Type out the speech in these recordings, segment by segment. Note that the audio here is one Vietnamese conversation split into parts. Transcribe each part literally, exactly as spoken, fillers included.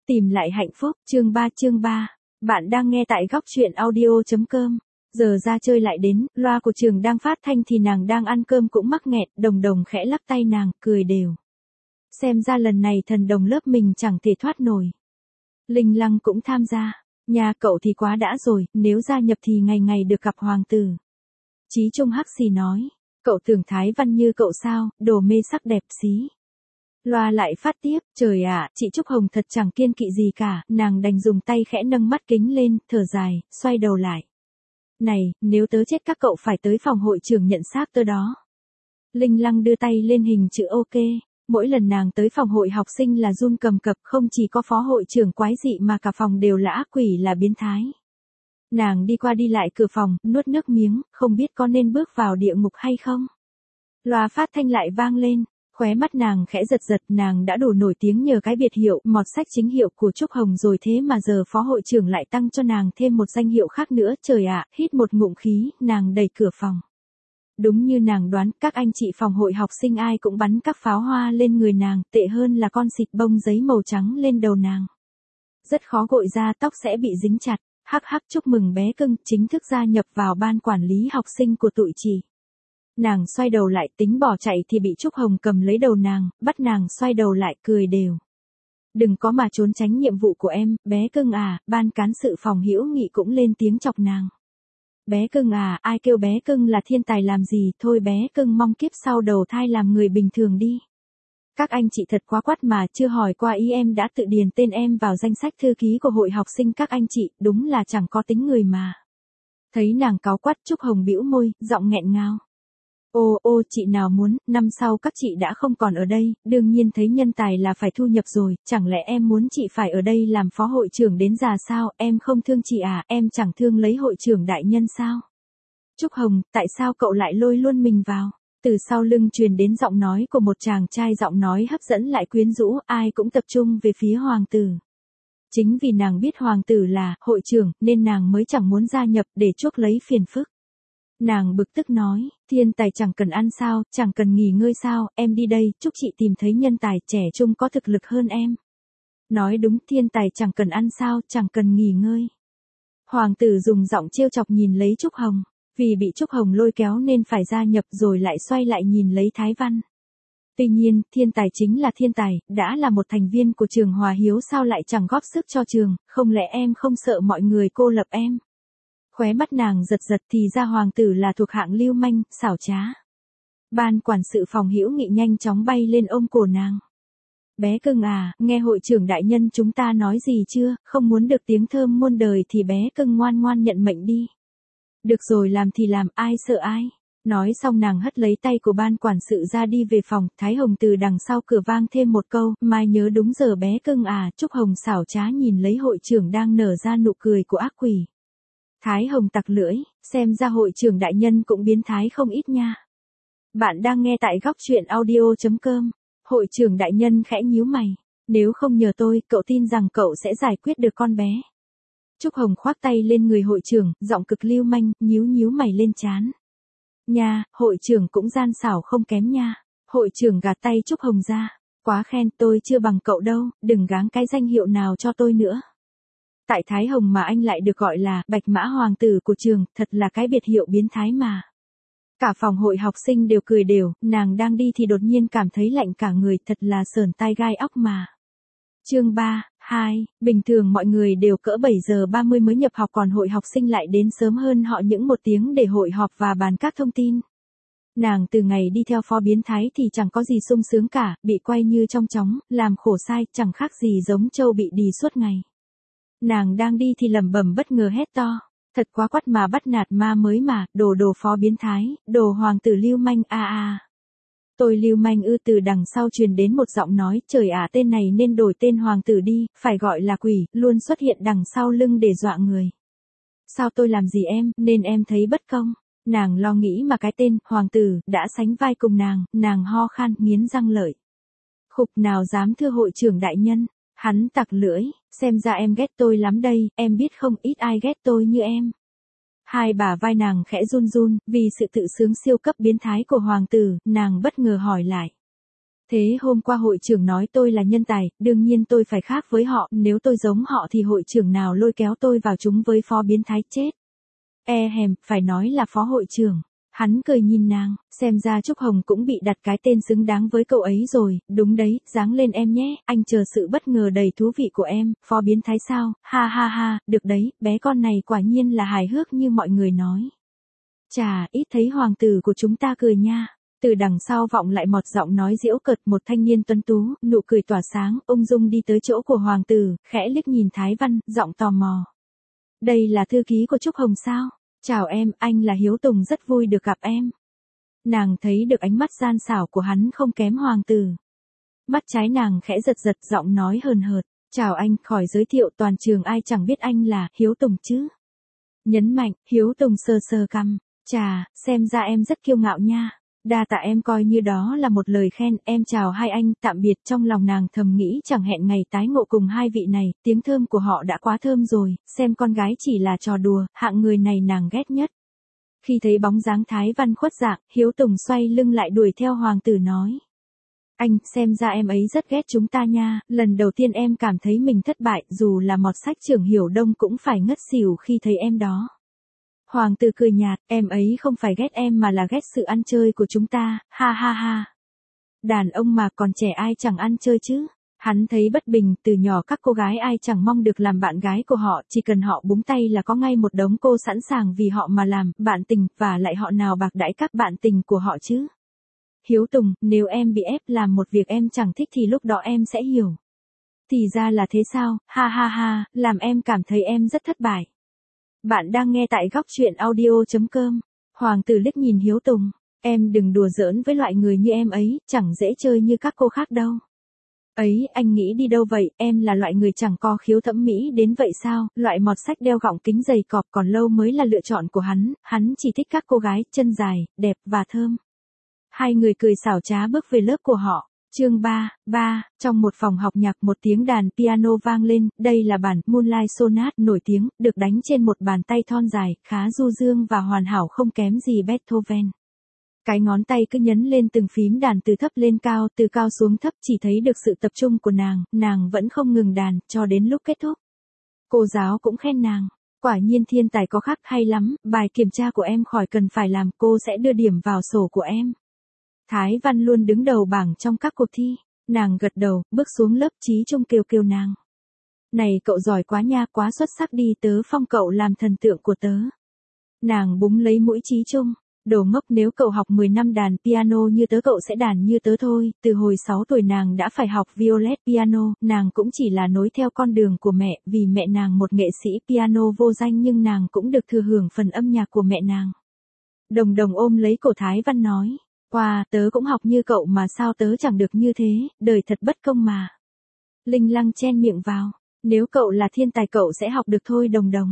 Tìm lại hạnh phúc, chương ba chương ba. Bạn đang nghe tại góc truyện audio.com. Giờ ra chơi lại đến, loa của trường đang phát thanh thì nàng đang ăn cơm cũng mắc nghẹn, đồng đồng khẽ lắc tay nàng, cười đều. Xem ra lần này thần đồng lớp mình chẳng thể thoát nổi. Linh Lăng cũng tham gia. Nhà cậu thì quá đã rồi, nếu gia nhập thì ngày ngày được gặp hoàng tử. Chí Trung hắc xì nói, cậu tưởng Thái Văn như cậu sao, đồ mê sắc đẹp xí. Loa lại phát tiếp, trời ạ, chị Trúc Hồng thật chẳng kiêng kỵ gì cả, nàng đành dùng tay khẽ nâng mắt kính lên, thở dài, xoay đầu lại. Này, nếu tớ chết các cậu phải tới phòng hội trưởng nhận xác tớ đó. Linh Lăng đưa tay lên hình chữ ok, mỗi lần nàng tới phòng hội học sinh là run cầm cập, không chỉ có phó hội trưởng quái dị mà cả phòng đều là ác quỷ là biến thái. Nàng đi qua đi lại cửa phòng, nuốt nước miếng, không biết có nên bước vào địa ngục hay không. Loa phát thanh lại vang lên. Khóe mắt nàng khẽ giật giật, nàng đã đủ nổi tiếng nhờ cái biệt hiệu mọt sách chính hiệu của Trúc Hồng rồi, thế mà giờ phó hội trưởng lại tăng cho nàng thêm một danh hiệu khác nữa, trời ạ, hít một ngụm khí, nàng đẩy cửa phòng. Đúng như nàng đoán, các anh chị phòng hội học sinh ai cũng bắn các pháo hoa lên người nàng, tệ hơn là con xịt bông giấy màu trắng lên đầu nàng. Rất khó gội ra, tóc sẽ bị dính chặt, hắc hắc, chúc mừng bé cưng, chính thức gia nhập vào ban quản lý học sinh của tụi chị. Nàng xoay đầu lại tính bỏ chạy thì bị Trúc Hồng cầm lấy đầu nàng, bắt nàng xoay đầu lại, cười đều. Đừng có mà trốn tránh nhiệm vụ của em, bé cưng à, ban cán sự phòng hữu nghị cũng lên tiếng chọc nàng. Bé cưng à, ai kêu bé cưng là thiên tài làm gì, thôi bé cưng mong kiếp sau đầu thai làm người bình thường đi. Các anh chị thật quá quắt mà, chưa hỏi qua ý em đã tự điền tên em vào danh sách thư ký của hội học sinh các anh chị, đúng là chẳng có tính người mà. Thấy nàng cáu quắt, Trúc Hồng bĩu môi, giọng nghẹn ngào. Ô ô chị nào muốn, năm sau các chị đã không còn ở đây, đương nhiên thấy nhân tài là phải thu nhập rồi, chẳng lẽ em muốn chị phải ở đây làm phó hội trưởng đến già sao, em không thương chị à, em chẳng thương lấy hội trưởng đại nhân sao? Trúc Hồng, tại sao cậu lại lôi luôn mình vào? Từ sau lưng truyền đến giọng nói của một chàng trai, giọng nói hấp dẫn lại quyến rũ, ai cũng tập trung về phía hoàng tử. Chính vì nàng biết hoàng tử là hội trưởng nên nàng mới chẳng muốn gia nhập để chuốc lấy phiền phức. Nàng bực tức nói, thiên tài chẳng cần ăn sao, chẳng cần nghỉ ngơi sao, em đi đây, chúc chị tìm thấy nhân tài trẻ trung có thực lực hơn em. Nói đúng, thiên tài chẳng cần ăn sao, chẳng cần nghỉ ngơi. Hoàng tử dùng giọng trêu chọc nhìn lấy Trúc Hồng, vì bị Trúc Hồng lôi kéo nên phải gia nhập rồi lại xoay lại nhìn lấy Thái Văn. Tuy nhiên, thiên tài chính là thiên tài, đã là một thành viên của trường Hòa Hiếu sao lại chẳng góp sức cho trường, không lẽ em không sợ mọi người cô lập em? Khóe mắt nàng giật giật thì ra hoàng tử là thuộc hạng lưu manh, xảo trá. Ban quản sự phòng hữu nghị nhanh chóng bay lên ôm cổ nàng. Bé cưng à, nghe hội trưởng đại nhân chúng ta nói gì chưa, không muốn được tiếng thơm muôn đời thì bé cưng ngoan ngoan nhận mệnh đi. Được rồi, làm thì làm, ai sợ ai. Nói xong nàng hất lấy tay của ban quản sự ra đi về phòng, Thái Hồng từ đằng sau cửa vang thêm một câu, mai nhớ đúng giờ bé cưng à, Trúc Hồng xảo trá nhìn lấy hội trưởng đang nở ra nụ cười của ác quỷ. Thái Hồng tặc lưỡi, xem ra hội trưởng đại nhân cũng biến thái không ít nha. Bạn đang nghe tại góc truyện audio.com. Hội trưởng đại nhân khẽ nhíu mày. Nếu không nhờ tôi, cậu tin rằng cậu sẽ giải quyết được con bé. Trúc Hồng khoác tay lên người hội trưởng, giọng cực lưu manh, nhíu nhíu mày lên trán. Nha, hội trưởng cũng gian xảo không kém nha. Hội trưởng gạt tay Trúc Hồng ra. Quá khen, tôi chưa bằng cậu đâu, đừng gáng cái danh hiệu nào cho tôi nữa. Tại Thái Hồng mà anh lại được gọi là bạch mã hoàng tử của trường, thật là cái biệt hiệu biến thái mà. Cả phòng hội học sinh đều cười đều, nàng đang đi thì đột nhiên cảm thấy lạnh cả người, thật là sởn tai gai óc mà. Chương ba, hai, bình thường mọi người đều cỡ bảy giờ ba mươi mới nhập học, còn hội học sinh lại đến sớm hơn họ những một tiếng để hội họp và bàn các thông tin. Nàng từ ngày đi theo phó biến thái thì chẳng có gì sung sướng cả, bị quay như trong chóng, làm khổ sai, chẳng khác gì giống trâu bị đì suốt ngày. Nàng đang đi thì lẩm bẩm bất ngờ hét to, thật quá quắt mà bắt nạt ma mới mà, đồ đồ phó biến thái, đồ hoàng tử lưu manh a a. Tôi lưu manh ư? Từ đằng sau truyền đến một giọng nói, trời ạ, tên này nên đổi tên hoàng tử đi, phải gọi là quỷ, luôn xuất hiện đằng sau lưng để dọa người. Sao tôi làm gì em, nên em thấy bất công. Nàng lo nghĩ mà cái tên hoàng tử đã sánh vai cùng nàng, nàng ho khan, nghiến răng lợi. Khục, nào dám thưa hội trưởng đại nhân. Hắn tặc lưỡi, xem ra em ghét tôi lắm đây, em biết không, ít ai ghét tôi như em. Hai bả vai nàng khẽ run run, vì sự tự sướng siêu cấp biến thái của hoàng tử, nàng bất ngờ hỏi lại. Thế hôm qua hội trưởng nói tôi là nhân tài, đương nhiên tôi phải khác với họ, nếu tôi giống họ thì hội trưởng nào lôi kéo tôi vào chúng với phó biến thái chết. E hèm, phải nói là phó hội trưởng. Hắn cười nhìn nàng, xem ra Trúc Hồng cũng bị đặt cái tên xứng đáng với cậu ấy rồi, đúng đấy, dáng lên em nhé, anh chờ sự bất ngờ đầy thú vị của em, phó biến thái sao, ha ha ha, được đấy, bé con này quả nhiên là hài hước như mọi người nói. Chà, ít thấy hoàng tử của chúng ta cười nha. Từ đằng sau vọng lại một giọng nói giễu cợt, một thanh niên tuấn tú, nụ cười tỏa sáng, ung dung đi tới chỗ của hoàng tử, khẽ liếc nhìn Thái Văn, giọng tò mò. Đây là thư ký của Trúc Hồng sao? Chào em, anh là Hiếu Tùng, rất vui được gặp em. Nàng thấy được ánh mắt gian xảo của hắn không kém hoàng tử. Mắt trái nàng khẽ giật giật, giọng nói hờn hợt. Chào anh, khỏi giới thiệu, toàn trường ai chẳng biết anh là Hiếu Tùng chứ. Nhấn mạnh, Hiếu Tùng sờ sờ cằm. Chà, xem ra em rất kiêu ngạo nha. Đa tạ em, coi như đó là một lời khen. Em chào hai anh, tạm biệt. Trong lòng nàng thầm nghĩ chẳng hẹn ngày tái ngộ cùng hai vị này, tiếng thơm của họ đã quá thơm rồi, xem con gái chỉ là trò đùa, hạng người này nàng ghét nhất. Khi thấy bóng dáng Thái Văn khuất dạng, Hiếu Tùng xoay lưng lại đuổi theo hoàng tử nói. Anh, xem ra em ấy rất ghét chúng ta nha, lần đầu tiên em cảm thấy mình thất bại, dù là mọt sách trưởng Hiểu Đông cũng phải ngất xỉu khi thấy em đó. Hoàng tử cười nhạt, em ấy không phải ghét em mà là ghét sự ăn chơi của chúng ta, ha ha ha. Đàn ông mà còn trẻ ai chẳng ăn chơi chứ. Hắn thấy bất bình, từ nhỏ các cô gái ai chẳng mong được làm bạn gái của họ, chỉ cần họ búng tay là có ngay một đống cô sẵn sàng vì họ mà làm bạn tình, và lại họ nào bạc đãi các bạn tình của họ chứ. Hiếu Tùng, nếu em bị ép làm một việc em chẳng thích thì lúc đó em sẽ hiểu. Thì ra là thế sao, ha ha ha, làm em cảm thấy em rất thất bại. Bạn đang nghe tại góc truyện audio chấm com. Hoàng tử liếc nhìn Hiếu Tùng. Em đừng đùa giỡn với loại người như em ấy, chẳng dễ chơi như các cô khác đâu. Ấy, anh nghĩ đi đâu vậy, em là loại người chẳng có khiếu thẩm mỹ đến vậy sao, loại mọt sách đeo gọng kính dày cọp còn lâu mới là lựa chọn của hắn, hắn chỉ thích các cô gái, chân dài, đẹp và thơm. Hai người cười xảo trá bước về lớp của họ. Chương ba, ba, trong một phòng học nhạc một tiếng đàn piano vang lên, đây là bản Moonlight Sonate nổi tiếng, được đánh trên một bàn tay thon dài, khá du dương và hoàn hảo không kém gì Beethoven. Cái ngón tay cứ nhấn lên từng phím đàn từ thấp lên cao, từ cao xuống thấp, chỉ thấy được sự tập trung của nàng, nàng vẫn không ngừng đàn, cho đến lúc kết thúc. Cô giáo cũng khen nàng, quả nhiên thiên tài có khác, hay lắm, bài kiểm tra của em khỏi cần phải làm, cô sẽ đưa điểm vào sổ của em. Thái Văn luôn đứng đầu bảng trong các cuộc thi, nàng gật đầu, bước xuống lớp, Chí Trung kêu kêu nàng. Này cậu giỏi quá nha, quá xuất sắc đi, tớ phong cậu làm thần tượng của tớ. Nàng búng lấy mũi Chí Trung. Đồ ngốc, nếu cậu học mười năm đàn piano như tớ cậu sẽ đàn như tớ thôi, từ hồi sáu tuổi nàng đã phải học violet piano, nàng cũng chỉ là nối theo con đường của mẹ, vì mẹ nàng một nghệ sĩ piano vô danh nhưng nàng cũng được thừa hưởng phần âm nhạc của mẹ nàng. Đồng Đồng ôm lấy cổ Thái Văn nói, wow, tớ cũng học như cậu mà sao tớ chẳng được như thế, đời thật bất công mà. Linh Lăng chen miệng vào, nếu cậu là thiên tài cậu sẽ học được thôi Đồng Đồng.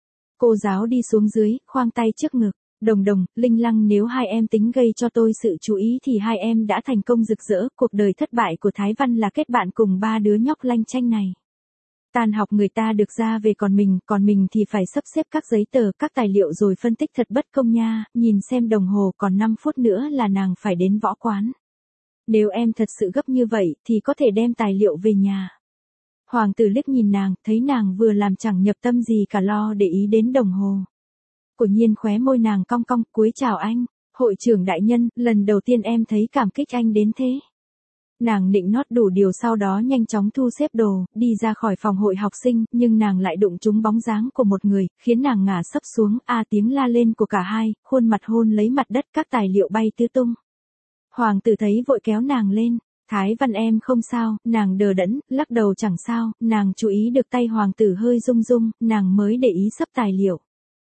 Cô giáo đi xuống dưới, khoang tay trước ngực. Đồng Đồng, Linh Lăng, nếu hai em tính gây cho tôi sự chú ý thì hai em đã thành công rực rỡ, cuộc đời thất bại của Thái Văn là kết bạn cùng ba đứa nhóc lanh chanh này. Tàn học người ta được ra về còn mình, còn mình thì phải sắp xếp các giấy tờ, các tài liệu rồi phân tích, thật bất công nha, nhìn xem đồng hồ còn năm phút nữa là nàng phải đến võ quán. Nếu em thật sự gấp như vậy thì có thể đem tài liệu về nhà. Hoàng tử liếc nhìn nàng, thấy nàng vừa làm chẳng nhập tâm gì cả lo để ý đến đồng hồ. Của nhiên khóe môi nàng cong cong, cúi chào anh, hội trưởng đại nhân, lần đầu tiên em thấy cảm kích anh đến thế. Nàng định nót đủ điều sau đó nhanh chóng thu xếp đồ, đi ra khỏi phòng hội học sinh, nhưng nàng lại đụng trúng bóng dáng của một người, khiến nàng ngả sấp xuống, a tiếng la lên của cả hai, khuôn mặt hôn lấy mặt đất, các tài liệu bay tứ tung. Hoàng tử thấy vội kéo nàng lên, Thái Văn em không sao, nàng đờ đẫn, lắc đầu chẳng sao, nàng chú ý được tay hoàng tử hơi rung rung, nàng mới để ý sấp tài liệu.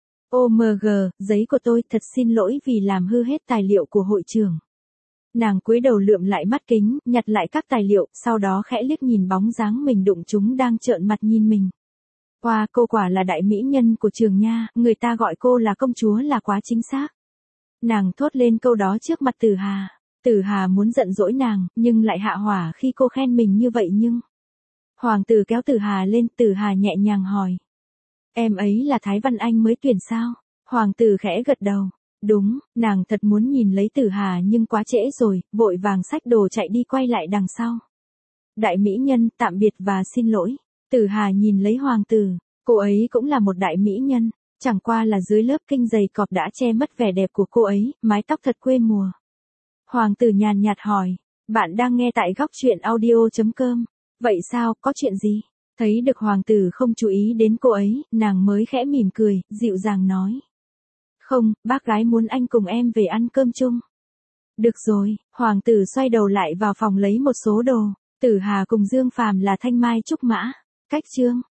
ô em giê, giấy của tôi, thật xin lỗi vì làm hư hết tài liệu của hội trưởng. Nàng cúi đầu lượm lại mắt kính, nhặt lại các tài liệu, sau đó khẽ liếc nhìn bóng dáng mình đụng chúng đang trợn mặt nhìn mình. Wow, cô quả là đại mỹ nhân của trường nha, người ta gọi cô là công chúa là quá chính xác. Nàng thốt lên câu đó trước mặt Tử Hà. Tử Hà muốn giận dỗi nàng, nhưng lại hạ hỏa khi cô khen mình như vậy nhưng... Hoàng tử kéo Tử Hà lên, Tử Hà nhẹ nhàng hỏi. Em ấy là Thái Văn anh mới tuyển sao? Hoàng tử khẽ gật đầu. Đúng, nàng thật muốn nhìn lấy Tử Hà nhưng quá trễ rồi, vội vàng xách đồ chạy đi quay lại đằng sau. Đại mỹ nhân, tạm biệt và xin lỗi. Tử Hà nhìn lấy hoàng tử, cô ấy cũng là một đại mỹ nhân, chẳng qua là dưới lớp kinh dày cọp đã che mất vẻ đẹp của cô ấy, mái tóc thật quê mùa. Hoàng tử nhàn nhạt hỏi, bạn đang nghe tại góc truyện audio.com, vậy sao, có chuyện gì? Thấy được hoàng tử không chú ý đến cô ấy, nàng mới khẽ mỉm cười, dịu dàng nói. Không, bác gái muốn anh cùng em về ăn cơm chung. Được rồi, hoàng tử xoay đầu lại vào phòng lấy một số đồ. Tử Hà cùng Dương Phàm là thanh mai trúc mã. Cách chương